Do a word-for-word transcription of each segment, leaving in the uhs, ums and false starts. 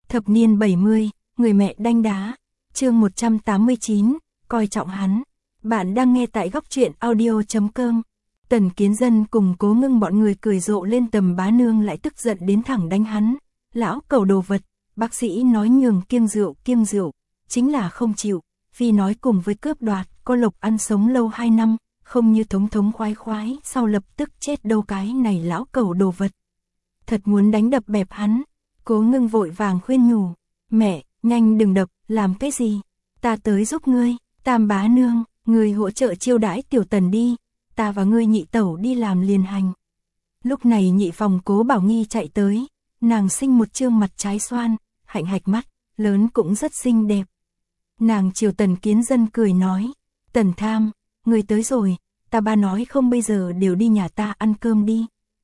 Thập niên bảy mươi, người mẹ đanh đá. Chương một trăm tám mươi chín, coi trọng hắn. Bạn đang nghe tại góc truyện audio chấm com. Tần Kiến Dân cùng Cố Ngưng bọn người cười rộ lên, Tầm Bá Nương lại tức giận đến thẳng đánh hắn. Lão cẩu đồ vật, bác sĩ nói nhường kiêng rượu kiêng rượu, chính là không chịu. Phi nói cùng với cướp đoạt, có lộc ăn sống lâu hai năm, không như thống thống khoái khoái, sau lập tức chết đâu cái này lão cẩu đồ vật. Thật muốn đánh đập bẹp hắn. Cố Ngưng vội vàng khuyên nhủ, mẹ, nhanh đừng đập, làm cái gì, ta tới giúp ngươi. Tam Bá Nương, ngươi hỗ trợ chiêu đãi tiểu Tần đi, ta và ngươi nhị tẩu đi làm liền hành. Lúc này nhị phòng Cố Bảo Nghi chạy tới, nàng sinh một trương mặt trái xoan, hạnh hạch mắt, lớn cũng rất xinh đẹp. Nàng chiều Tần Kiến Dân cười nói, Tần Tham, ngươi tới rồi, ta ba nói không bây giờ đều đi nhà ta ăn cơm đi.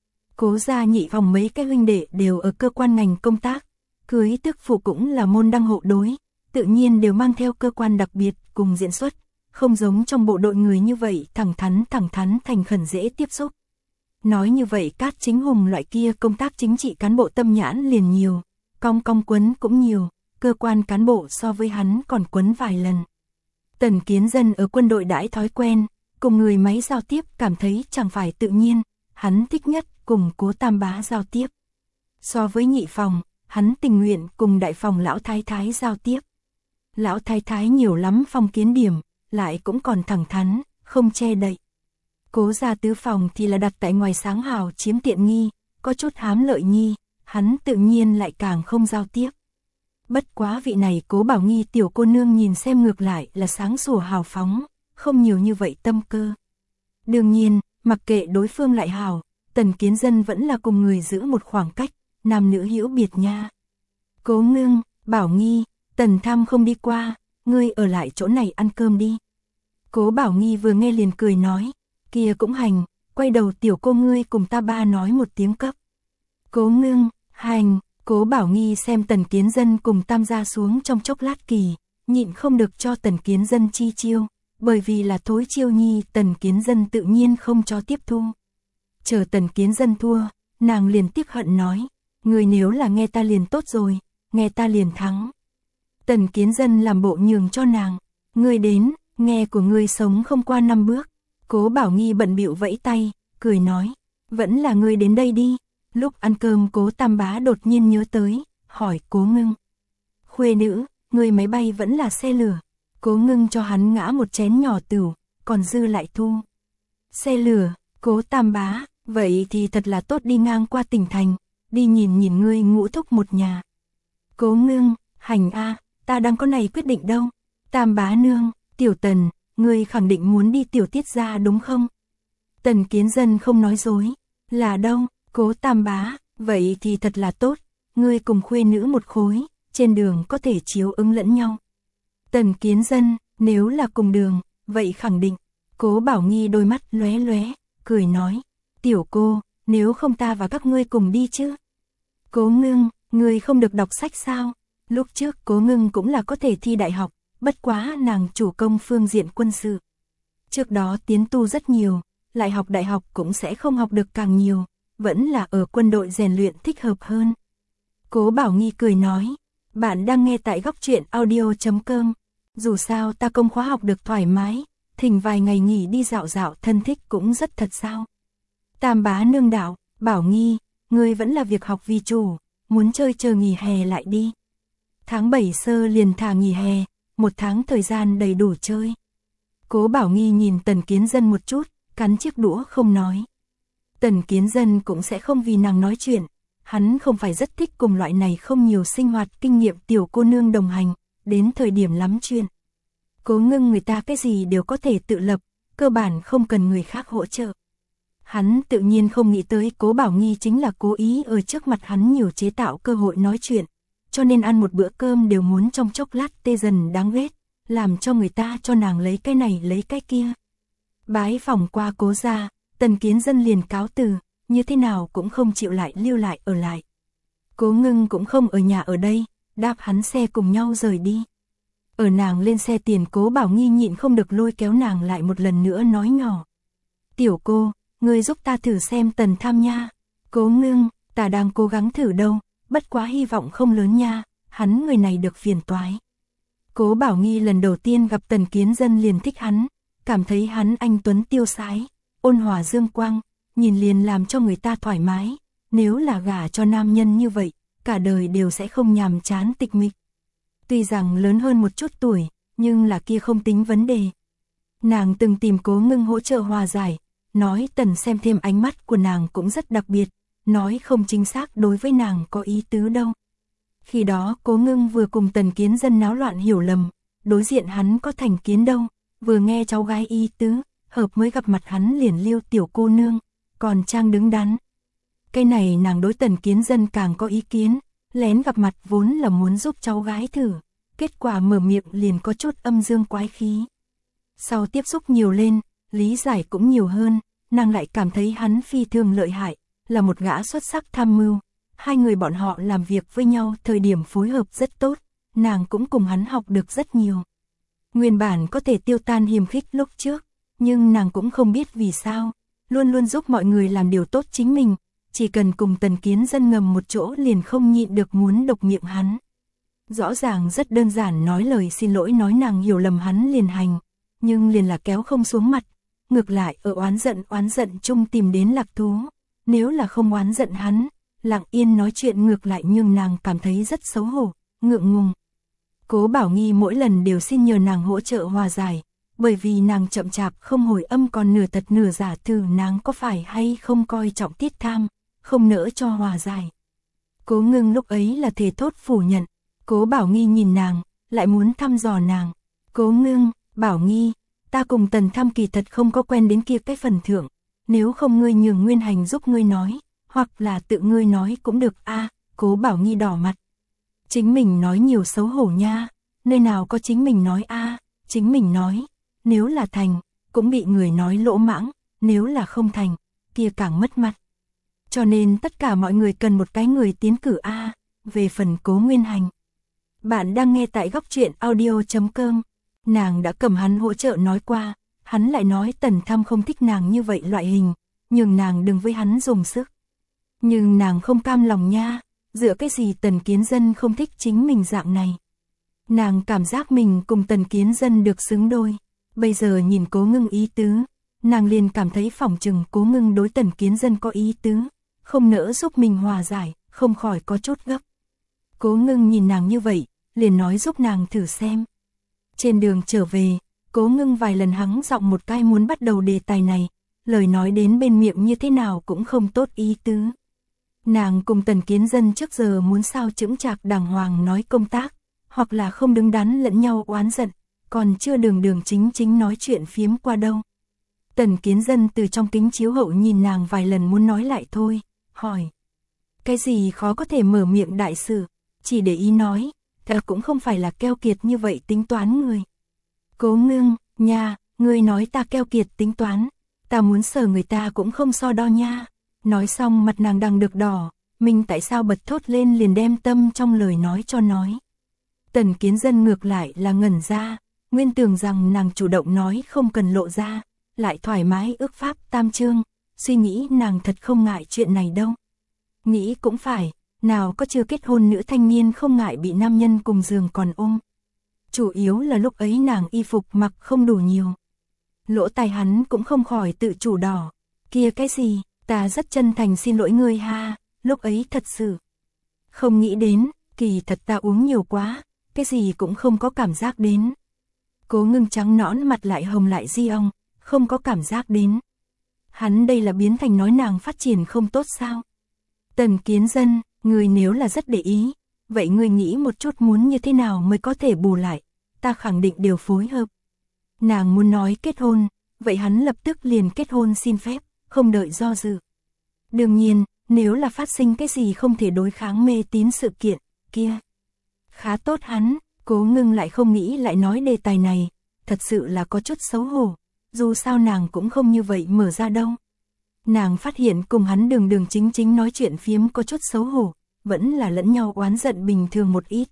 Cố gia nhị phòng mấy cái huynh đệ đều ở cơ quan ngành công tác, cưới tức phụ cũng là môn đăng hộ đối, tự nhiên đều mang theo cơ quan đặc biệt cùng diễn xuất, không giống trong bộ đội người như vậy thẳng thắn thẳng thắn thành khẩn dễ tiếp xúc. Nói như vậy Cát Chính Hùng loại kia công tác chính trị cán bộ tâm nhãn liền nhiều, cong cong quấn cũng nhiều, cơ quan cán bộ so với hắn còn quấn vài lần. Tần Kiến Dân ở quân đội đãi thói quen, cùng người máy giao tiếp cảm thấy chẳng phải tự nhiên, hắn thích nhất cùng Cố Tam Bá giao tiếp. So với nhị phòng, hắn tình nguyện cùng đại phòng lão thái thái giao tiếp. Lão thái thái nhiều lắm phong kiến điểm, lại cũng còn thẳng thắn, không che đậy. Cố gia tứ phòng thì là đặt tại ngoài sáng hào chiếm tiện nghi, có chút hám lợi nhi, hắn tự nhiên lại càng không giao tiếp. Bất quá vị này Cố Bảo Nghi tiểu cô nương nhìn xem ngược lại là sáng sủa hào phóng, không nhiều như vậy tâm cơ. Đương nhiên, mặc kệ đối phương lại hào, Tần Kiến Dân vẫn là cùng người giữ một khoảng cách, nam nữ hữu biệt nha. Cố Ngưng, Bảo Nghi, Tần Tham không đi qua, ngươi ở lại chỗ này ăn cơm đi. Cố Bảo Nghi vừa nghe liền cười nói, kia cũng hành, quay đầu tiểu cô ngươi cùng ta ba nói một tiếng cấp. Cố Ngưng, hành. Cố Bảo Nghi xem Tần Kiến Dân cùng Tam gia xuống trong chốc lát kỳ, nhịn không được cho Tần Kiến Dân chi chiêu, bởi vì là thối chiêu nhi Tần Kiến Dân tự nhiên không cho tiếp thu. Chờ Tần Kiến Dân thua, nàng liền tiếc hận nói, người nếu là nghe ta liền tốt rồi, nghe ta liền thắng. Tần Kiến Dân làm bộ nhường cho nàng, ngươi đến, nghe của ngươi sống không qua năm bước. Cố Bảo Nghi bận bịu vẫy tay, cười nói, vẫn là ngươi đến đây đi. Lúc ăn cơm Cố Tam Bá đột nhiên nhớ tới, hỏi Cố Ngưng, khuê nữ, người máy bay vẫn là xe lửa. Cố Ngưng cho hắn ngã một chén nhỏ tửu, còn dư lại thu. Xe lửa, Cố Tam Bá, vậy thì thật là tốt, đi ngang qua tỉnh thành, đi nhìn nhìn ngươi ngũ thúc một nhà. Cố Ngưng, hành a, ta đang có này quyết định đâu. Tam Bá Nương, tiểu Tần, ngươi khẳng định muốn đi tiểu Tiết gia đúng không? Tần Kiến Dân không nói dối, là đâu? Cố Tam Bá, vậy thì thật là tốt, ngươi cùng khuê nữ một khối, trên đường có thể chiếu ứng lẫn nhau. Tần Kiến Dân, nếu là cùng đường, vậy khẳng định. Cố Bảo Nghi đôi mắt lóe lóe, cười nói, tiểu cô, nếu không ta và các ngươi cùng đi chứ. Cố Ngưng, ngươi không được đọc sách sao? Lúc trước Cố Ngưng cũng là có thể thi đại học, bất quá nàng chủ công phương diện quân sự. Trước đó tiến tu rất nhiều, lại học đại học cũng sẽ không học được càng nhiều. Vẫn là ở quân đội rèn luyện thích hợp hơn. Cố Bảo Nghi cười nói, bạn đang nghe tại góc truyện audio chấm com. Dù sao ta công khóa học được thoải mái, thỉnh vài ngày nghỉ đi dạo dạo thân thích cũng rất thật sao. Tam Bá Nương đạo, Bảo Nghi, ngươi vẫn là việc học vì chủ, muốn chơi chờ nghỉ hè lại đi. Tháng bảy sơ liền thả nghỉ hè, một tháng thời gian đầy đủ chơi. Cố Bảo Nghi nhìn Tần Kiến Dân một chút, cắn chiếc đũa không nói. Tần Kiến Dân cũng sẽ không vì nàng nói chuyện, hắn không phải rất thích cùng loại này không nhiều sinh hoạt kinh nghiệm tiểu cô nương đồng hành, đến thời điểm lắm chuyện. Cố Ngưng người ta cái gì đều có thể tự lập, cơ bản không cần người khác hỗ trợ. Hắn tự nhiên không nghĩ tới Cố Bảo Nghi chính là cố ý ở trước mặt hắn nhiều chế tạo cơ hội nói chuyện, cho nên ăn một bữa cơm đều muốn trong chốc lát tê dần đáng ghét, làm cho người ta cho nàng lấy cái này lấy cái kia. Bái phòng qua Cố gia, Tần Kiến Dân liền cáo từ, như thế nào cũng không chịu lại lưu lại ở lại. Cố Ngưng cũng không ở nhà ở đây, đáp hắn xe cùng nhau rời đi. Ở nàng lên xe tiền Cố Bảo Nghi nhịn không được lôi kéo nàng lại một lần nữa nói nhỏ. Tiểu cô, ngươi giúp ta thử xem Tần Tham nha. Cố Ngưng, ta đang cố gắng thử đâu, bất quá hy vọng không lớn nha, hắn người này được phiền toái. Cố Bảo Nghi lần đầu tiên gặp Tần Kiến Dân liền thích hắn, cảm thấy hắn anh tuấn tiêu sái, ôn hòa dương quang, nhìn liền làm cho người ta thoải mái, nếu là gả cho nam nhân như vậy, cả đời đều sẽ không nhàm chán tịch mịch. Tuy rằng lớn hơn một chút tuổi, nhưng là kia không tính vấn đề. Nàng từng tìm Cố Ngưng hỗ trợ hòa giải, nói Tần xem thêm ánh mắt của nàng cũng rất đặc biệt, nói không chính xác đối với nàng có ý tứ đâu. Khi đó Cố Ngưng vừa cùng Tần Kiến Dân náo loạn hiểu lầm, đối diện hắn có thành kiến đâu, vừa nghe cháu gái ý tứ, hợp mới gặp mặt hắn liền liêu tiểu cô nương, còn trang đứng đắn. Cái này nàng đối Tần Kiến Dân càng có ý kiến, lén gặp mặt vốn là muốn giúp cháu gái thử, kết quả mở miệng liền có chút âm dương quái khí. Sau tiếp xúc nhiều lên, lý giải cũng nhiều hơn, nàng lại cảm thấy hắn phi thường lợi hại, là một gã xuất sắc tham mưu. Hai người bọn họ làm việc với nhau thời điểm phối hợp rất tốt, nàng cũng cùng hắn học được rất nhiều. Nguyên bản có thể tiêu tan hiềm khích lúc trước, nhưng nàng cũng không biết vì sao, luôn luôn giúp mọi người làm điều tốt chính mình, chỉ cần cùng Tần Kiến Dân ngầm một chỗ liền không nhịn được muốn độc miệng hắn. Rõ ràng rất đơn giản nói lời xin lỗi nói nàng hiểu lầm hắn liền hành, nhưng liền là kéo không xuống mặt, ngược lại ở oán giận oán giận chung tìm đến lạc thú, nếu là không oán giận hắn, lặng yên nói chuyện ngược lại nhưng nàng cảm thấy rất xấu hổ, ngượng ngùng. Cố Bảo Nghi mỗi lần đều xin nhờ nàng hỗ trợ hòa giải, bởi vì nàng chậm chạp không hồi âm còn nửa thật nửa giả thử nàng có phải hay không coi trọng Tiết Tham, không nỡ cho hòa giải. Cố Ngưng lúc ấy là thề thốt phủ nhận, Cố Bảo Nghi nhìn nàng, lại muốn thăm dò nàng. Cố Ngưng, Bảo Nghi, ta cùng Tần Tham kỳ thật không có quen đến kia cái phần thượng, nếu không ngươi nhường Nguyên Hành giúp ngươi nói, hoặc là tự ngươi nói cũng được a. À, Cố Bảo Nghi đỏ mặt. Chính mình nói nhiều xấu hổ nha, nơi nào có chính mình nói a, à, chính mình nói, nếu là thành, cũng bị người nói lỗ mãng, nếu là không thành, kia càng mất mặt. Cho nên tất cả mọi người cần một cái người tiến cử a, à, về phần Cố Nguyên Hành. Bạn đang nghe tại góc truyện audio chấm com, nàng đã cầm hắn hỗ trợ nói qua, hắn lại nói Tần Tham không thích nàng như vậy loại hình, nhường nàng đừng với hắn dùng sức. Nhưng nàng không cam lòng nha, dựa cái gì Tần Kiến Dân không thích chính mình dạng này. Nàng cảm giác mình cùng Tần Kiến Dân được xứng đôi, bây giờ nhìn Cố Ngưng ý tứ, nàng liền cảm thấy phỏng chừng Cố Ngưng đối Tần Kiến Dân có ý tứ, không nỡ giúp mình hòa giải, không khỏi có chút gấp. Cố Ngưng nhìn nàng như vậy, liền nói giúp nàng thử xem. Trên đường trở về, Cố Ngưng vài lần hắng giọng một cái muốn bắt đầu đề tài này, lời nói đến bên miệng như thế nào cũng không tốt ý tứ. Nàng cùng Tần Kiến Dân trước giờ muốn sao chững chạc đàng hoàng nói công tác, hoặc là không đứng đắn lẫn nhau oán giận, còn chưa đường đường chính chính nói chuyện phiếm qua đâu. Tần Kiến Dân từ trong kính chiếu hậu nhìn nàng vài lần muốn nói lại thôi, hỏi. Cái gì khó có thể mở miệng đại sự, chỉ để ý nói, thật cũng không phải là keo kiệt như vậy tính toán người. Cố Ngưng, nha, ngươi nói ta keo kiệt tính toán, ta muốn sờ người ta cũng không so đo nha. Nói xong mặt nàng đang được đỏ, mình tại sao bật thốt lên liền đem tâm trong lời nói cho nói. Tần Kiến Dân ngược lại là ngẩn ra, nguyên tưởng rằng nàng chủ động nói không cần lộ ra, lại thoải mái ước pháp tam chương, suy nghĩ nàng thật không ngại chuyện này đâu. Nghĩ cũng phải, nào có chưa kết hôn nữ thanh niên không ngại bị nam nhân cùng giường còn ôm. Chủ yếu là lúc ấy nàng y phục mặc không đủ nhiều. Lỗ tai hắn cũng không khỏi tự chủ đỏ, kia cái gì? Ta rất chân thành xin lỗi ngươi ha, lúc ấy thật sự không nghĩ đến, kỳ thật ta uống nhiều quá, cái gì cũng không có cảm giác đến. Cố Ngưng trắng nõn mặt lại hồng lại di ong, không có cảm giác đến. Hắn đây là biến thành nói nàng phát triển không tốt sao? Tần Kiến Dân, ngươi nếu là rất để ý, vậy ngươi nghĩ một chút muốn như thế nào mới có thể bù lại, ta khẳng định đều phối hợp. Nàng muốn nói kết hôn, vậy hắn lập tức liền kết hôn xin phép, không đợi do dự. Đương nhiên, nếu là phát sinh cái gì không thể đối kháng mê tín sự kiện, kia. Khá tốt hắn, Cố Ngưng lại không nghĩ lại nói đề tài này, thật sự là có chút xấu hổ, dù sao nàng cũng không như vậy mở ra đâu. Nàng phát hiện cùng hắn đường đường chính chính nói chuyện phiếm có chút xấu hổ, vẫn là lẫn nhau oán giận bình thường một ít.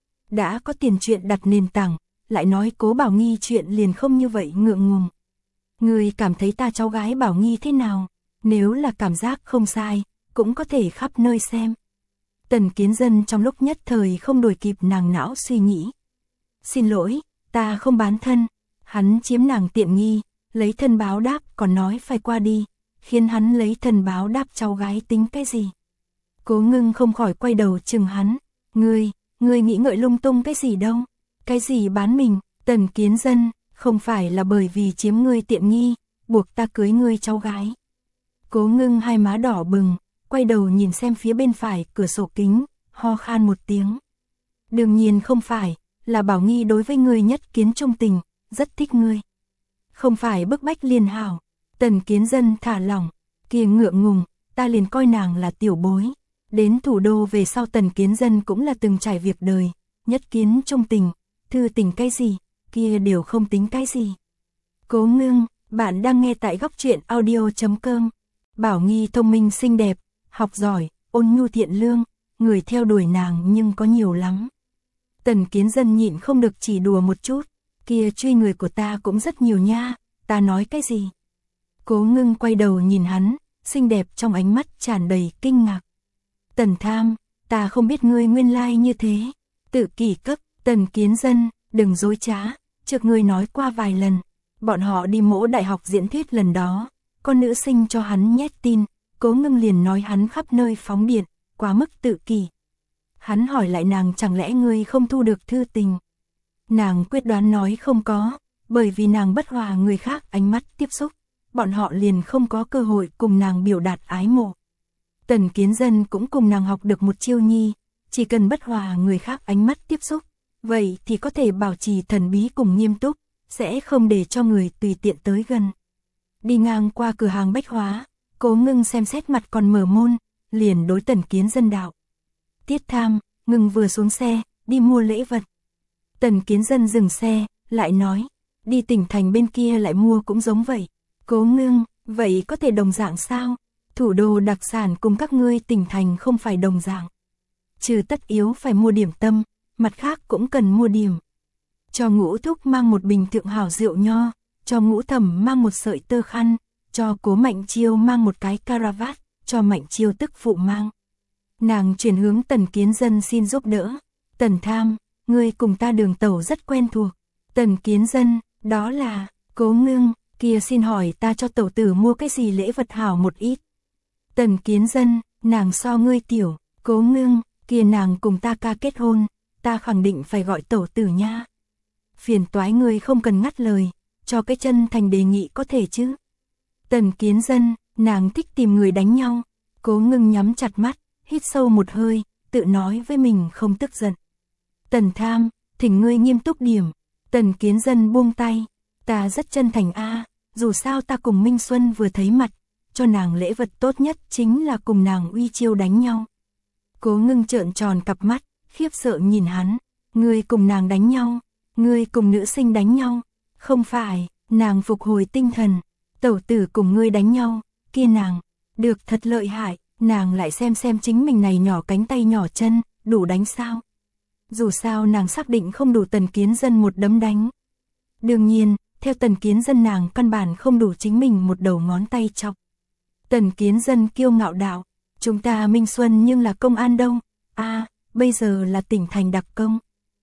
Đã có tiền chuyện đặt nền tảng, lại nói Cố Bảo Nghi chuyện liền không như vậy ngượng ngùng. Người cảm thấy ta cháu gái Bảo Nghi thế nào? Nếu là cảm giác không sai, cũng có thể khắp nơi xem. Tần Kiến Dân trong lúc nhất thời không đuổi kịp nàng não suy nghĩ. Xin lỗi, ta không bán thân. Hắn chiếm nàng tiện nghi, lấy thân báo đáp còn nói phải qua đi, khiến hắn lấy thân báo đáp cháu gái tính cái gì. Cố Ngưng không khỏi quay đầu chừng hắn. Ngươi, ngươi nghĩ ngợi lung tung cái gì đâu. Cái gì bán mình, Tần Kiến Dân, không phải là bởi vì chiếm ngươi tiện nghi, buộc ta cưới ngươi cháu gái. Cố Ngưng hai má đỏ bừng, quay đầu nhìn xem phía bên phải cửa sổ kính, ho khan một tiếng. Đương nhiên không phải, là Bảo Nghi đối với ngươi nhất kiến trung tình, rất thích ngươi. Không phải bức bách liền hảo. Tần Kiến Dân thả lỏng, kia ngượng ngùng, ta liền coi nàng là tiểu bối. Đến thủ đô về sau Tần Kiến Dân cũng là từng trải việc đời, nhất kiến trung tình, thư tình cái gì, kia đều không tính cái gì. Cố Ngưng, bạn đang nghe tại góc truyện audio chấm com. Bảo Nghi thông minh xinh đẹp, học giỏi, ôn nhu thiện lương, người theo đuổi nàng nhưng có nhiều lắm. Tần Kiến Dân nhịn không được chỉ đùa một chút, kia truy người của ta cũng rất nhiều nha, ta nói cái gì. Cố Ngưng quay đầu nhìn hắn, xinh đẹp trong ánh mắt tràn đầy kinh ngạc. Tần Tham, ta không biết ngươi nguyên lai như thế. Tự kỷ cấp, Tần Kiến Dân, đừng dối trá, trước ngươi nói qua vài lần. Bọn họ đi mỗ đại học diễn thuyết lần đó, con nữ sinh cho hắn nhét tin, Cố Ngưng liền nói hắn khắp nơi phóng điện, quá mức tự kỷ. Hắn hỏi lại nàng chẳng lẽ ngươi không thu được thư tình. Nàng quyết đoán nói không có, bởi vì nàng bất hòa người khác ánh mắt tiếp xúc, bọn họ liền không có cơ hội cùng nàng biểu đạt ái mộ. Tần Kiến Dân cũng cùng nàng học được một chiêu nhi, chỉ cần bất hòa người khác ánh mắt tiếp xúc, vậy thì có thể bảo trì thần bí cùng nghiêm túc, sẽ không để cho người tùy tiện tới gần. Đi ngang qua cửa hàng bách hóa, Cố Ngưng xem xét mặt còn mở môn, liền đối Tần Kiến Dân đạo. Tiết Tham, Ngưng vừa xuống xe, đi mua lễ vật. Tần Kiến Dân dừng xe, lại nói, đi tỉnh thành bên kia lại mua cũng giống vậy. Cố Ngưng, vậy có thể đồng dạng sao? Thủ đô đặc sản cùng các ngươi tỉnh thành không phải đồng dạng. Trừ tất yếu phải mua điểm tâm, mặt khác cũng cần mua điểm. Cho Ngũ Thúc mang một bình thượng hảo rượu nho, cho Ngũ Thẩm mang một sợi tơ khăn, cho Cố Mạnh Chiêu mang một cái caravat, cho Mạnh Chiêu tức phụ mang. Nàng chuyển hướng Tần Kiến Dân xin giúp đỡ. Tần Tham, ngươi cùng ta đường tẩu rất quen thuộc. Tần Kiến Dân, đó là, Cố Ngưng, kia xin hỏi ta cho tẩu tử mua cái gì lễ vật hảo một ít. Tần Kiến Dân, nàng so ngươi tiểu. Cố Ngưng, kia nàng cùng ta ca kết hôn, ta khẳng định phải gọi tẩu tử nha. Phiền toái ngươi không cần ngắt lời, cho cái chân thành đề nghị có thể chứ. Tần Kiến Dân, nàng thích tìm người đánh nhau. Cố Ngưng nhắm chặt mắt, hít sâu một hơi, tự nói với mình không tức giận. Tần Tham, thỉnh ngươi nghiêm túc điểm. Tần Kiến Dân buông tay, ta rất chân thành a, dù sao ta cùng Minh Xuân vừa thấy mặt, cho nàng lễ vật tốt nhất chính là cùng nàng uy chiêu đánh nhau. Cố Ngưng trợn tròn cặp mắt, khiếp sợ nhìn hắn, ngươi cùng nàng đánh nhau, ngươi cùng nữ sinh đánh nhau, không phải, nàng phục hồi tinh thần, tẩu tử cùng ngươi đánh nhau, kia nàng, được thật lợi hại, nàng lại xem xem chính mình này nhỏ cánh tay nhỏ chân, đủ đánh sao. Dù sao nàng xác định không đủ Tần Kiến Dân một đấm đánh. Đương nhiên, theo Tần Kiến Dân nàng căn bản không đủ chính mình một đầu ngón tay chọc. Tần Kiến Dân kiêu ngạo đạo, chúng ta Minh Xuân nhưng là công an đâu, a à, bây giờ là tỉnh thành đặc công.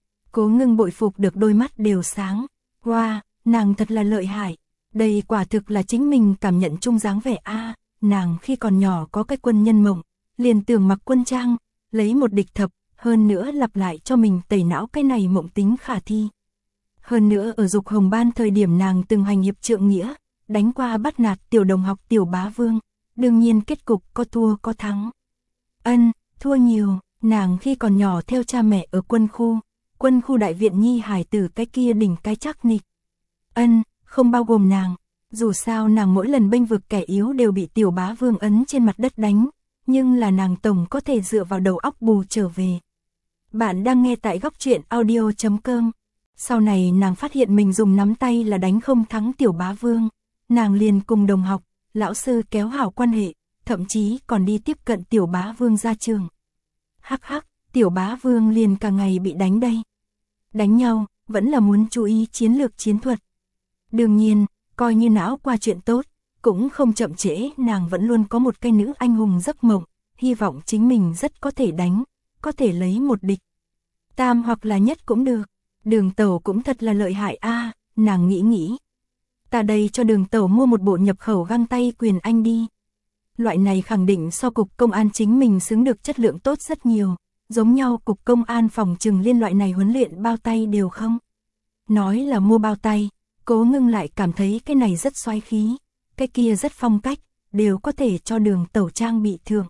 Cố Ngưng bội phục được đôi mắt đều sáng, wow, nàng thật là lợi hại, đây quả thực là chính mình cảm nhận chung dáng vẻ a à, nàng khi còn nhỏ có cái quân nhân mộng, liền tưởng mặc quân trang, lấy một địch thập, hơn nữa lặp lại cho mình tẩy não cái này mộng tính khả thi. Hơn nữa ở Dục Hồng Ban thời điểm nàng từng hành hiệp trượng nghĩa, đánh qua bắt nạt tiểu đồng học Tiểu Bá Vương, đương nhiên kết cục có thua có thắng. Ân, thua nhiều, nàng khi còn nhỏ theo cha mẹ ở quân khu, quân khu đại viện nhi hải tử cái kia đỉnh cái chắc nịch. Ân, không bao gồm nàng, dù sao nàng mỗi lần bênh vực kẻ yếu đều bị Tiểu Bá Vương ấn trên mặt đất đánh, nhưng là nàng tổng có thể dựa vào đầu óc bù trở về. Bạn đang nghe tại góc truyện audio chấm com. Sau này nàng phát hiện mình dùng nắm tay là đánh không thắng Tiểu Bá Vương, nàng liền cùng đồng học, lão sư kéo hảo quan hệ, thậm chí còn đi tiếp cận Tiểu Bá Vương ra trường. Hắc hắc, Tiểu Bá Vương liền cả ngày bị đánh đây. Đánh nhau, vẫn là muốn chú ý chiến lược chiến thuật. Đương nhiên, coi như não qua chuyện tốt, cũng không chậm trễ, nàng vẫn luôn có một cái nữ anh hùng giấc mộng, hy vọng chính mình rất có thể đánh, có thể lấy một địch. Tam hoặc là nhất cũng được. Đường Tẩu cũng thật là lợi hại a, nàng nghĩ nghĩ. Ta đây cho Đường Tẩu mua một bộ nhập khẩu găng tay quyền Anh đi. Loại này khẳng định so cục công an chính mình xứng được chất lượng tốt rất nhiều, giống nhau cục công an phòng trừng liên loại này huấn luyện bao tay đều không. Nói là mua bao tay, Cố Ngưng lại cảm thấy cái này rất xoái khí, cái kia rất phong cách, đều có thể cho Đường Tẩu trang bị thưởng.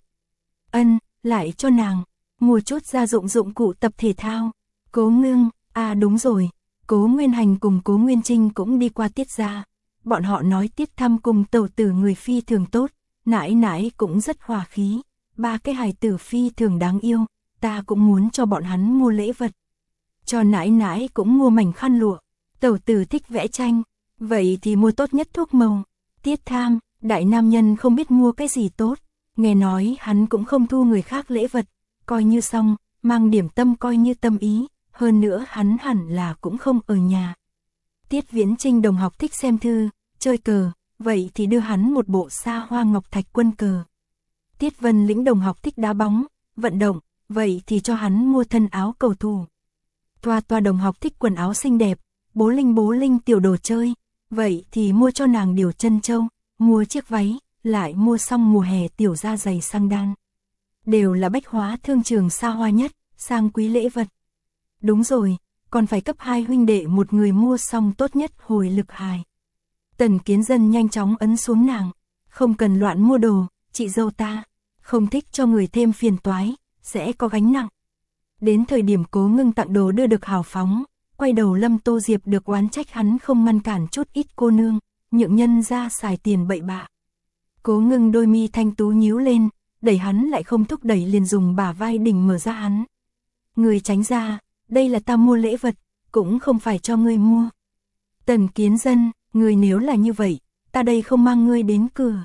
Ân, lại cho nàng, mua chút gia dụng dụng cụ tập thể thao. Cố Ngưng, à đúng rồi, Cố Nguyên Hành cùng Cố Nguyên Trinh cũng đi qua Tiết gia. Bọn họ nói Tiết Thăm cùng Tẩu tử người phi thường tốt, nãi nãi cũng rất hòa khí, ba cái hài tử phi thường đáng yêu, ta cũng muốn cho bọn hắn mua lễ vật. Cho nãi nãi cũng mua mảnh khăn lụa, Tẩu tử thích vẽ tranh, vậy thì mua tốt nhất thuốc màu. Tiết Tham, đại nam nhân không biết mua cái gì tốt, nghe nói hắn cũng không thu người khác lễ vật, coi như xong, mang điểm tâm coi như tâm ý, hơn nữa hắn hẳn là cũng không ở nhà. Tiết Viễn Trinh đồng học thích xem thư, chơi cờ, vậy thì đưa hắn một bộ Sa Hoa Ngọc Thạch quân cờ. Tiết Vân Lĩnh đồng học thích đá bóng, vận động, vậy thì cho hắn mua thân áo cầu thủ. Toa Toa đồng học thích quần áo xinh đẹp, bố linh bố linh tiểu đồ chơi, vậy thì mua cho nàng điều chân châu, mua chiếc váy, lại mua xong mùa hè tiểu da giày sang đan. Đều là bách hóa thương trường xa hoa nhất, sang quý lễ vật. Đúng rồi, còn phải cấp hai huynh đệ một người mua xong tốt nhất hồi lực hài. Tần Kiến Dân nhanh chóng ấn xuống nàng, không cần loạn mua đồ, chị dâu ta, không thích cho người thêm phiền toái, sẽ có gánh nặng. Đến thời điểm Cố Ngưng tặng đồ đưa được hào phóng, quay đầu Lâm Tô Diệp được oán trách hắn không ngăn cản chút ít cô nương, nhượng nhân ra xài tiền bậy bạ. Cố Ngưng đôi mi thanh tú nhíu lên, đẩy hắn lại không thúc đẩy liền dùng bả vai đỉnh mở ra hắn. Người tránh ra, đây là ta mua lễ vật, cũng không phải cho ngươi mua. Tần Kiến Dân, ngươi nếu là như vậy, ta đây không mang ngươi đến cửa.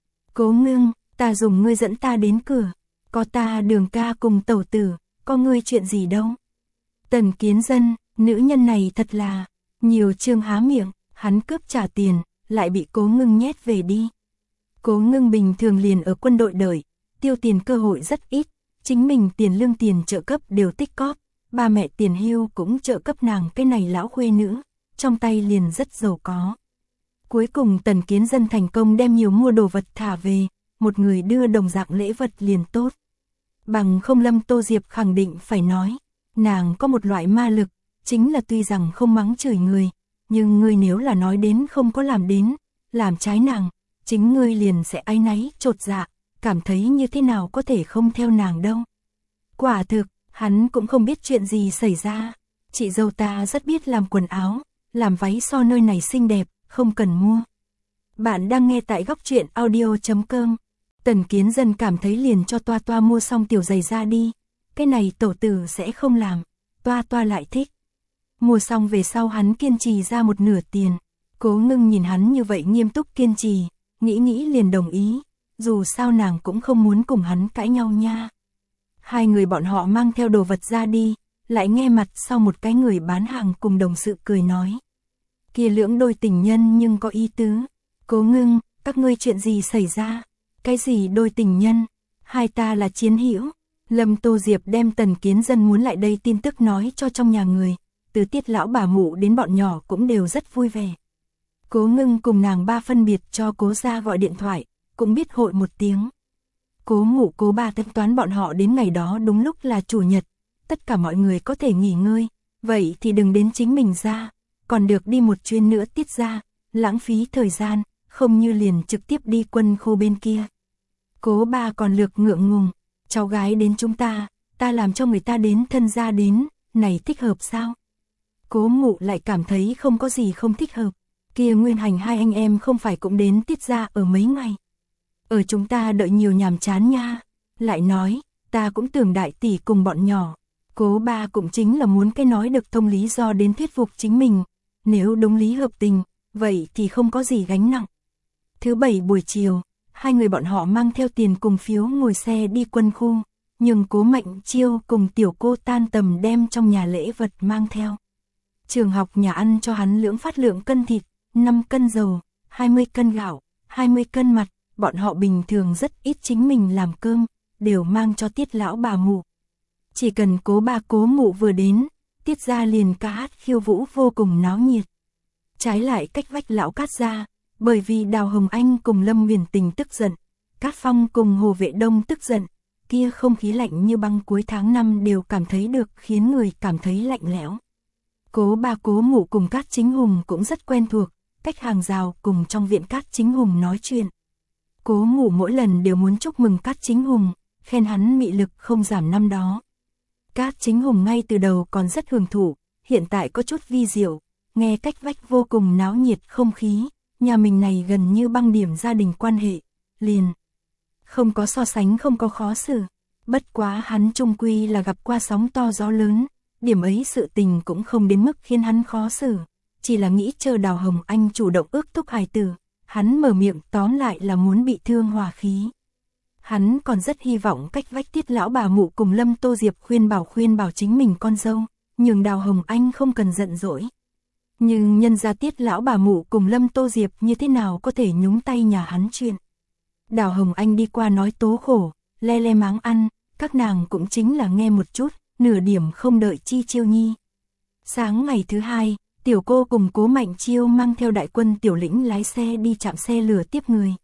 Cố Ngưng, ta dùng ngươi dẫn ta đến cửa, có ta Đường ca cùng Tẩu tử, có ngươi chuyện gì đâu. Tần Kiến Dân, nữ nhân này thật là, nhiều trương há miệng, hắn cướp trả tiền, lại bị Cố Ngưng nhét về đi. Cố Ngưng bình thường liền ở quân đội đợi, tiêu tiền cơ hội rất ít, chính mình tiền lương tiền trợ cấp đều tích cóp, ba mẹ tiền hưu cũng trợ cấp nàng cái này lão khuê nữ, trong tay liền rất giàu có. Cuối cùng Tần Kiến Dân thành công đem nhiều mua đồ vật thả về, một người đưa đồng dạng lễ vật liền tốt. Bằng không Lâm Tô Diệp khẳng định phải nói, nàng có một loại ma lực, chính là tuy rằng không mắng chửi người, nhưng ngươi nếu là nói đến không có làm đến, làm trái nàng, chính ngươi liền sẽ áy náy, chột dạ, cảm thấy như thế nào có thể không theo nàng đâu. Quả thực, hắn cũng không biết chuyện gì xảy ra, chị dâu ta rất biết làm quần áo, làm váy so nơi này xinh đẹp, không cần mua. Bạn đang nghe tại góc truyện audio chấm com. Tần Kiến Dân cảm thấy liền cho Toa Toa mua xong tiểu giày ra đi, cái này Tẩu tử sẽ không làm, Toa Toa lại thích. Mua xong về sau hắn kiên trì ra một nửa tiền, Cố Ngưng nhìn hắn như vậy nghiêm túc kiên trì, nghĩ nghĩ liền đồng ý, dù sao nàng cũng không muốn cùng hắn cãi nhau nha. Hai người bọn họ mang theo đồ vật ra đi, lại nghe mặt sau một cái người bán hàng cùng đồng sự cười nói. Kia lưỡng đôi tình nhân nhưng có ý tứ. Cố Ngưng, các ngươi chuyện gì xảy ra? Cái gì đôi tình nhân? Hai ta là chiến hữu. Lâm Tô Diệp đem Tần Kiến Dân muốn lại đây tin tức nói cho trong nhà người, từ Tiết lão bà mụ đến bọn nhỏ cũng đều rất vui vẻ. Cố Ngưng cùng nàng ba phân biệt cho Cố gia gọi điện thoại, cũng biết hội một tiếng. Cố Ngụ Cố ba tính toán bọn họ đến ngày đó đúng lúc là chủ nhật, tất cả mọi người có thể nghỉ ngơi, vậy thì đừng đến chính mình ra, còn được đi một chuyến nữa Tiết ra, lãng phí thời gian, không như liền trực tiếp đi quân khu bên kia. Cố ba còn lược ngượng ngùng, cháu gái đến chúng ta, ta làm cho người ta đến thân gia đến, này thích hợp sao? Cố Ngụ lại cảm thấy không có gì không thích hợp, kia Nguyên Hành hai anh em không phải cũng đến Tiết ra ở mấy ngày. Ở chúng ta đợi nhiều nhàm chán nha, lại nói, ta cũng tưởng đại tỷ cùng bọn nhỏ. Cố ba cũng chính là muốn cái nói được thông lý do đến thuyết phục chính mình, nếu đúng lý hợp tình, vậy thì không có gì gánh nặng. Thứ bảy buổi chiều, hai người bọn họ mang theo tiền cùng phiếu ngồi xe đi quân khu, nhưng Cố Mạnh Chiêu cùng tiểu cô tan tầm đem trong nhà lễ vật mang theo. Trường học nhà ăn cho hắn lưỡng phát lượng cân thịt, năm cân dầu, hai mươi cân gạo, hai mươi cân mặt, bọn họ bình thường rất ít chính mình làm cơm, đều mang cho Tiết lão bà mụ. Chỉ cần cố ba cố mụ vừa đến, Tiết gia liền ca hát khiêu vũ vô cùng náo nhiệt. Trái lại cách vách lão Cát gia, bởi vì Đào Hồng Anh cùng Lâm Huyền Tình tức giận, Cát Phong cùng Hồ Vệ Đông tức giận, kia không khí lạnh như băng cuối tháng năm đều cảm thấy được, khiến người cảm thấy lạnh lẽo. Cố ba cố mụ cùng Cát Chính Hùng cũng rất quen thuộc, cách hàng rào cùng trong viện Cát Chính Hùng nói chuyện. Cố mụ mỗi lần đều muốn chúc mừng Cát Chính Hùng, khen hắn mị lực không giảm năm đó. Cát Chính Hùng ngay từ đầu còn rất hưởng thụ, hiện tại có chút vi diệu, nghe cách vách vô cùng náo nhiệt không khí, nhà mình này gần như băng điểm gia đình quan hệ, liền. Không có so sánh không có khó xử, bất quá hắn trung quy là gặp qua sóng to gió lớn, điểm ấy sự tình cũng không đến mức khiến hắn khó xử, chỉ là nghĩ chờ Đào Hồng Anh chủ động ước thúc hài tử, hắn mở miệng tóm lại là muốn bị thương hòa khí. Hắn còn rất hy vọng cách vách Tiết lão bà mụ cùng Lâm Tô Diệp khuyên bảo khuyên bảo chính mình con dâu, nhường Đào Hồng Anh không cần giận dỗi. Nhưng nhân gia Tiết lão bà mụ cùng Lâm Tô Diệp như thế nào có thể nhúng tay nhà hắn chuyện. Đào Hồng Anh đi qua nói tố khổ, le le máng ăn, các nàng cũng chính là nghe một chút, nửa điểm không đợi Chi Chiêu Nhi. Sáng ngày thứ hai, tiểu cô cùng Cố Mạnh Chiêu mang theo đại quân Tiểu Lĩnh lái xe đi chạm xe lửa tiếp người.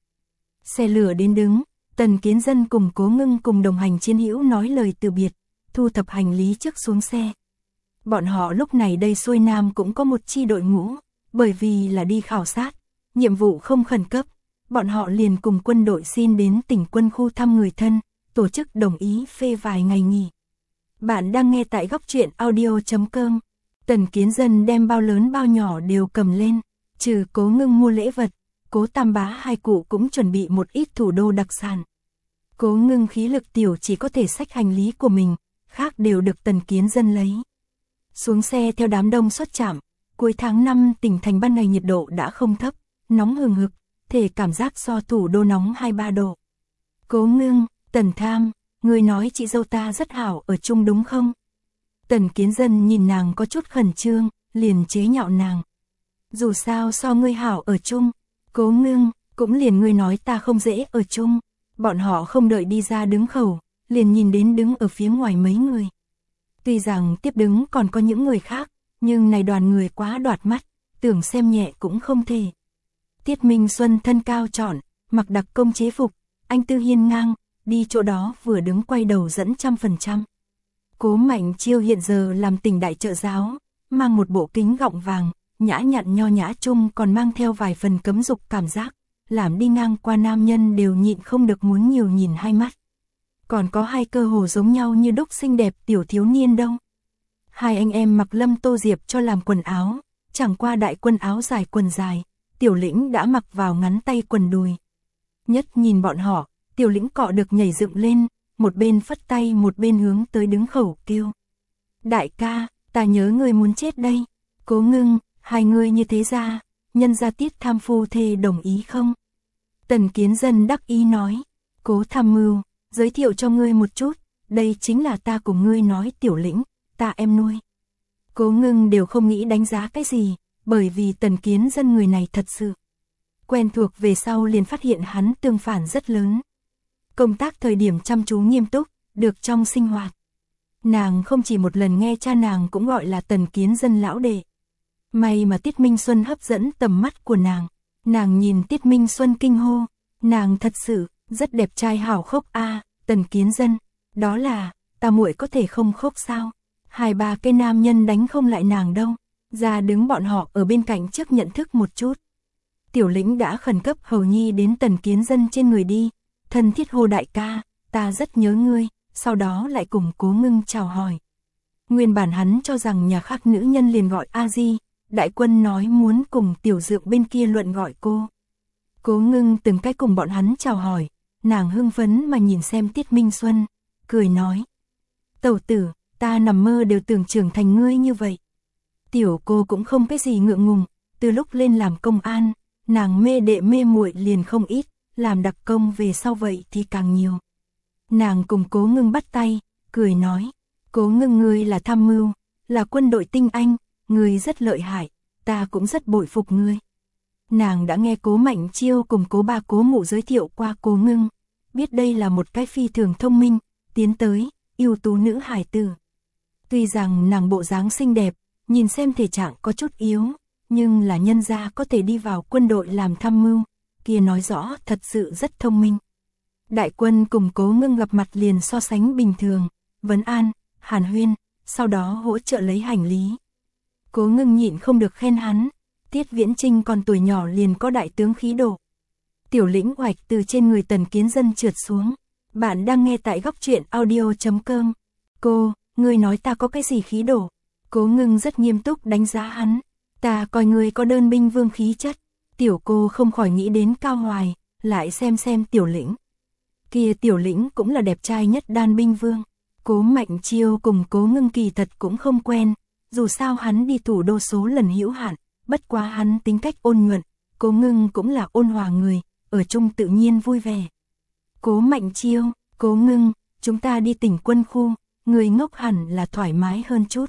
Xe lửa đến đứng, Tần Kiến Dân cùng Cố Ngưng cùng đồng hành chiến hữu nói lời từ biệt, thu thập hành lý trước xuống xe. Bọn họ lúc này đây xuôi nam cũng có một chi đội ngũ, bởi vì là đi khảo sát, nhiệm vụ không khẩn cấp, bọn họ liền cùng quân đội xin đến tỉnh quân khu thăm người thân, tổ chức đồng ý phê vài ngày nghỉ. Bạn đang nghe tại góc truyện audio chấm com. Tần Kiến Dân đem bao lớn bao nhỏ đều cầm lên, trừ Cố Ngưng mua lễ vật, Cố Tam Bá hai cụ cũng chuẩn bị một ít thủ đô đặc sản. Cố Ngưng khí lực tiểu chỉ có thể xách hành lý của mình, khác đều được Tần Kiến Dân lấy. Xuống xe theo đám đông xuất trạm, cuối tháng năm tỉnh thành ban ngày nhiệt độ đã không thấp, nóng hừng hực, thể cảm giác so thủ đô nóng hai ba độ. Cố Ngưng, Tần Tham, người nói chị dâu ta rất hảo ở chung đúng không? Tần Kiến Dân nhìn nàng có chút khẩn trương, liền chế nhạo nàng. Dù sao so ngươi hảo ở chung, Cố Ngưng, cũng liền ngươi nói ta không dễ ở chung. Bọn họ không đợi đi ra đứng khẩu, liền nhìn đến đứng ở phía ngoài mấy người. Tuy rằng tiếp đứng còn có những người khác, nhưng này đoàn người quá đoạt mắt, tưởng xem nhẹ cũng không thể. Tiết Minh Xuân thân cao trọn, mặc đặc công chế phục, anh tư hiên ngang, đi chỗ đó vừa đứng quay đầu dẫn trăm phần trăm. Cố Mạnh Chiêu hiện giờ làm tỉnh đại trợ giáo, mang một bộ kính gọng vàng, nhã nhặn nho nhã chung còn mang theo vài phần cấm dục cảm giác, làm đi ngang qua nam nhân đều nhịn không được muốn nhiều nhìn hai mắt. Còn có hai cơ hồ giống nhau như đúc xinh đẹp tiểu thiếu niên đâu. Hai anh em mặc Lâm Tô Diệp cho làm quần áo, chẳng qua đại quân áo dài quần dài, Tiểu Lĩnh đã mặc vào ngắn tay quần đùi. Nhất nhìn bọn họ, Tiểu Lĩnh cọ được nhảy dựng lên, một bên phất tay một bên hướng tới đứng khẩu kêu. Đại ca, ta nhớ người muốn chết đây. Cố Ngưng, hai người như thế ra, nhân gia Tiết Tham phu thê đồng ý không? Tần Kiến Dân đắc ý nói. Cố Tham mưu, giới thiệu cho ngươi một chút, đây chính là ta cùng ngươi nói Tiểu Lĩnh, ta em nuôi. Cố Ngưng đều không nghĩ đánh giá cái gì, bởi vì Tần Kiến Dân người này thật sự quen thuộc, về sau liền phát hiện hắn tương phản rất lớn. Công tác thời điểm chăm chú nghiêm túc, được trong sinh hoạt. Nàng không chỉ một lần nghe cha nàng cũng gọi là Tần Kiến Dân lão đệ. May mà Tiết Minh Xuân hấp dẫn tầm mắt của nàng. Nàng nhìn Tiết Minh Xuân kinh hô, nàng thật sự rất đẹp trai hảo khốc a. À, Tần Kiến Dân, đó là, ta muội có thể không khốc sao? Hai ba cái nam nhân đánh không lại nàng đâu. Ra đứng bọn họ ở bên cạnh trước nhận thức một chút. Tiểu Lĩnh đã khẩn cấp hầu nhi đến Tần Kiến Dân trên người đi, thân thiết hô đại ca, ta rất nhớ ngươi, sau đó lại cùng Cố Ngưng chào hỏi. Nguyên bản hắn cho rằng nhà khác nữ nhân liền gọi A Di, đại quân nói muốn cùng Tiểu Dượng bên kia luận gọi cô. Cố Ngưng từng cái cùng bọn hắn chào hỏi, nàng hưng phấn mà nhìn xem Tiết Minh Xuân, cười nói. Tẩu tử, ta nằm mơ đều tưởng trưởng thành ngươi như vậy. Tiểu cô cũng không cái gì ngượng ngùng, từ lúc lên làm công an, nàng mê đệ mê muội liền không ít, làm đặc công về sau vậy thì càng nhiều. Nàng cùng Cố Ngưng bắt tay, cười nói, Cố Ngưng ngươi là tham mưu, là quân đội tinh anh, ngươi rất lợi hại, ta cũng rất bội phục ngươi. Nàng đã nghe Cố Mạnh Chiêu cùng Cố Ba Cố Mụ giới thiệu qua Cố Ngưng, biết đây là một cái phi thường thông minh, tiến tới, ưu tú nữ hài tử. Tuy rằng nàng bộ dáng xinh đẹp, nhìn xem thể trạng có chút yếu, nhưng là nhân gia có thể đi vào quân đội làm tham mưu, kia nói rõ thật sự rất thông minh. Đại Quân cùng Cố Ngưng gặp mặt liền so sánh bình thường, vấn an, hàn huyên, sau đó hỗ trợ lấy hành lý. Cố Ngưng nhịn không được khen hắn, Tiết Viễn Trinh còn tuổi nhỏ liền có đại tướng khí độ. Tiểu Lĩnh oạch từ trên người Tần Kiến Dân trượt xuống. Bạn đang nghe tại góc truyện audio chấm com. Cô, ngươi nói ta có cái gì khí độ? Cố Ngưng rất nghiêm túc đánh giá hắn. Ta coi ngươi có đơn binh vương khí chất. Tiểu cô không khỏi nghĩ đến Cao Hoài, lại xem xem Tiểu Lĩnh. Kia Tiểu Lĩnh cũng là đẹp trai nhất đan binh vương. Cố Mạnh Chiêu cùng Cố Ngưng kỳ thật cũng không quen, dù sao hắn đi thủ đô số lần hữu hạn, bất quá hắn tính cách ôn nhuận, Cố Ngưng cũng là ôn hòa người, ở chung tự nhiên vui vẻ. Cố Mạnh Chiêu, Cố Ngưng, chúng ta đi tỉnh quân khu, người ngốc hẳn là thoải mái hơn chút.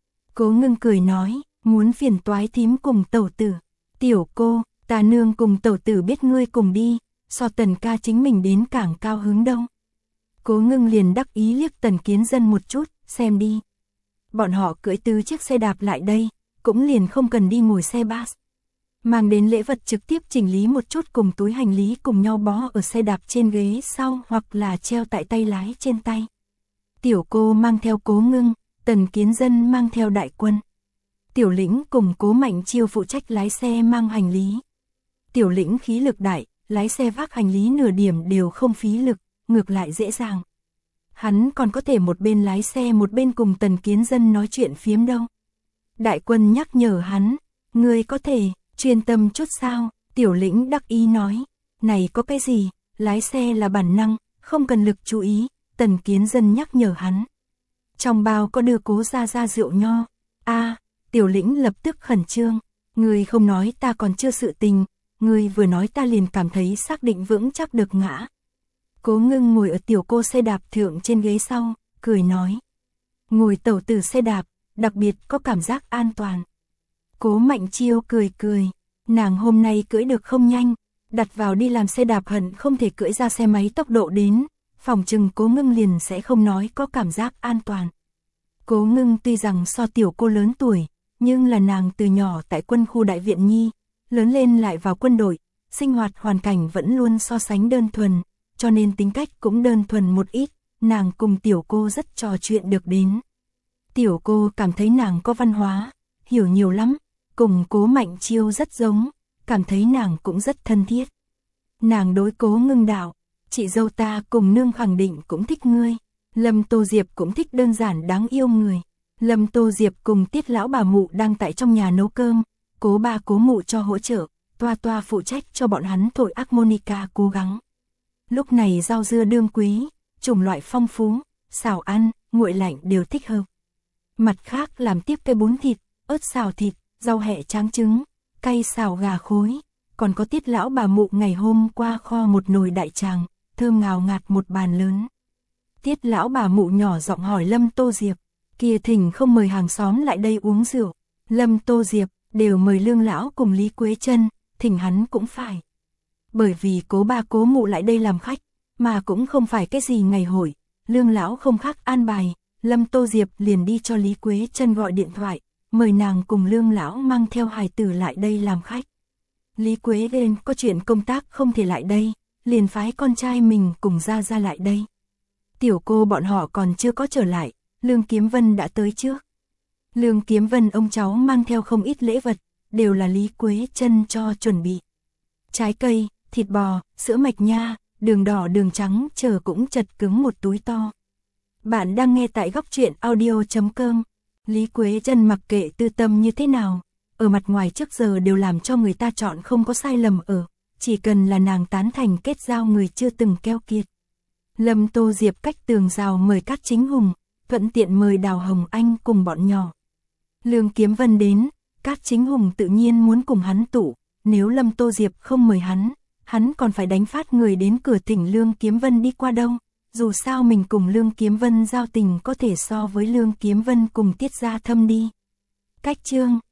Cố Ngưng cười nói, muốn phiền toái thím cùng tẩu tử. Tiểu cô, ta nương cùng tẩu tử biết ngươi cùng đi, so Tần ca chính mình đến càng cao hứng đâu. Cố Ngưng liền đắc ý liếc Tần Kiến Dân một chút, xem đi. Bọn họ cưỡi tứ chiếc xe đạp lại đây, cũng liền không cần đi ngồi xe bus. Mang đến lễ vật trực tiếp chỉnh lý một chút cùng túi hành lý cùng nhau bó ở xe đạp trên ghế sau hoặc là treo tại tay lái trên tay. Tiểu cô mang theo Cố Ngưng, Tần Kiến Dân mang theo Đại Quân. Tiểu Lĩnh cùng Cố Mạnh Chiêu phụ trách lái xe mang hành lý. Tiểu Lĩnh khí lực đại, lái xe vác hành lý nửa điểm đều không phí lực, ngược lại dễ dàng. Hắn còn có thể một bên lái xe một bên cùng Tần Kiến Dân nói chuyện phiếm đâu. Đại Quân nhắc nhở hắn, ngươi có thể chuyên tâm chút sao? Tiểu Lĩnh đắc ý nói, này có cái gì, lái xe là bản năng, không cần lực chú ý. Tần Kiến Dân nhắc nhở hắn. Trong bao có đưa Cố ra ra rượu nho. A, Tiểu Lĩnh lập tức khẩn trương, ngươi không nói ta còn chưa sự tình, ngươi vừa nói ta liền cảm thấy xác định vững chắc được ngã. Cố Ngưng ngồi ở tiểu cô xe đạp thượng trên ghế sau, cười nói. Ngồi tẩu tử xe đạp, đặc biệt có cảm giác an toàn. Cố Mạnh Chiêu cười cười, nàng hôm nay cưỡi được không nhanh, đặt vào đi làm xe đạp hận không thể cưỡi ra xe máy tốc độ đến, phòng chừng Cố Ngưng liền sẽ không nói có cảm giác an toàn. Cố Ngưng tuy rằng so tiểu cô lớn tuổi, nhưng là nàng từ nhỏ tại quân khu đại viện nhi, lớn lên lại vào quân đội, sinh hoạt hoàn cảnh vẫn luôn so sánh đơn thuần, cho nên tính cách cũng đơn thuần một ít, nàng cùng tiểu cô rất trò chuyện được đến. Tiểu cô cảm thấy nàng có văn hóa, hiểu nhiều lắm, cùng Cố Mạnh Chiêu rất giống, cảm thấy nàng cũng rất thân thiết. Nàng đối Cố Ngưng đạo, chị dâu ta cùng nương khẳng định cũng thích ngươi. Lâm Tô Diệp cũng thích đơn giản đáng yêu người. Lâm Tô Diệp cùng Tiết lão bà mụ đang tại trong nhà nấu cơm, Cố ba Cố mụ cho hỗ trợ, toa toa phụ trách cho bọn hắn thổi harmonica cố gắng. Lúc này rau dưa đương quý, chủng loại phong phú, xào ăn, nguội lạnh đều thích hợp. Mặt khác làm tiếp cây bún thịt, ớt xào thịt, rau hẹ tráng trứng, cay xào gà khối, còn có Tiết lão bà mụ ngày hôm qua kho một nồi đại tràng, thơm ngào ngạt một bàn lớn. Tiết lão bà mụ nhỏ giọng hỏi Lâm Tô Diệp, kia thỉnh không mời hàng xóm lại đây uống rượu. Lâm Tô Diệp, đều mời Lương lão cùng Lý Quế Chân, thỉnh hắn cũng phải. Bởi vì Cố ba Cố mụ lại đây làm khách, mà cũng không phải cái gì ngày hội, Lương lão không khác an bài, Lâm Tô Diệp liền đi cho Lý Quế Chân gọi điện thoại, mời nàng cùng Lương lão mang theo hài tử lại đây làm khách. Lý Quế Chân có chuyện công tác không thể lại đây, liền phái con trai mình cùng ra ra lại đây. Tiểu cô bọn họ còn chưa có trở lại, Lương Kiếm Vân đã tới trước. Lương Kiếm Vân ông cháu mang theo không ít lễ vật, đều là Lý Quế Chân cho chuẩn bị. Trái cây, thịt bò, sữa mạch nha, đường đỏ đường trắng chờ cũng chật cứng một túi to. Bạn đang nghe tại góc truyện audio chấm com. Lý Quế Chân mặc kệ tư tâm như thế nào, ở mặt ngoài trước giờ đều làm cho người ta chọn không có sai lầm ở, chỉ cần là nàng tán thành kết giao người chưa từng keo kiệt. Lâm Tô Diệp cách tường rào mời Cát Chính Hùng, thuận tiện mời Đào Hồng Anh cùng bọn nhỏ. Lương Kiếm Vân đến, Cát Chính Hùng tự nhiên muốn cùng hắn tụ, nếu Lâm Tô Diệp không mời hắn, hắn còn phải đánh phát người đến cửa thỉnh Lương Kiếm Vân đi qua đâu, dù sao mình cùng Lương Kiếm Vân giao tình có thể so với Lương Kiếm Vân cùng Tiết gia thâm đi. Cách chương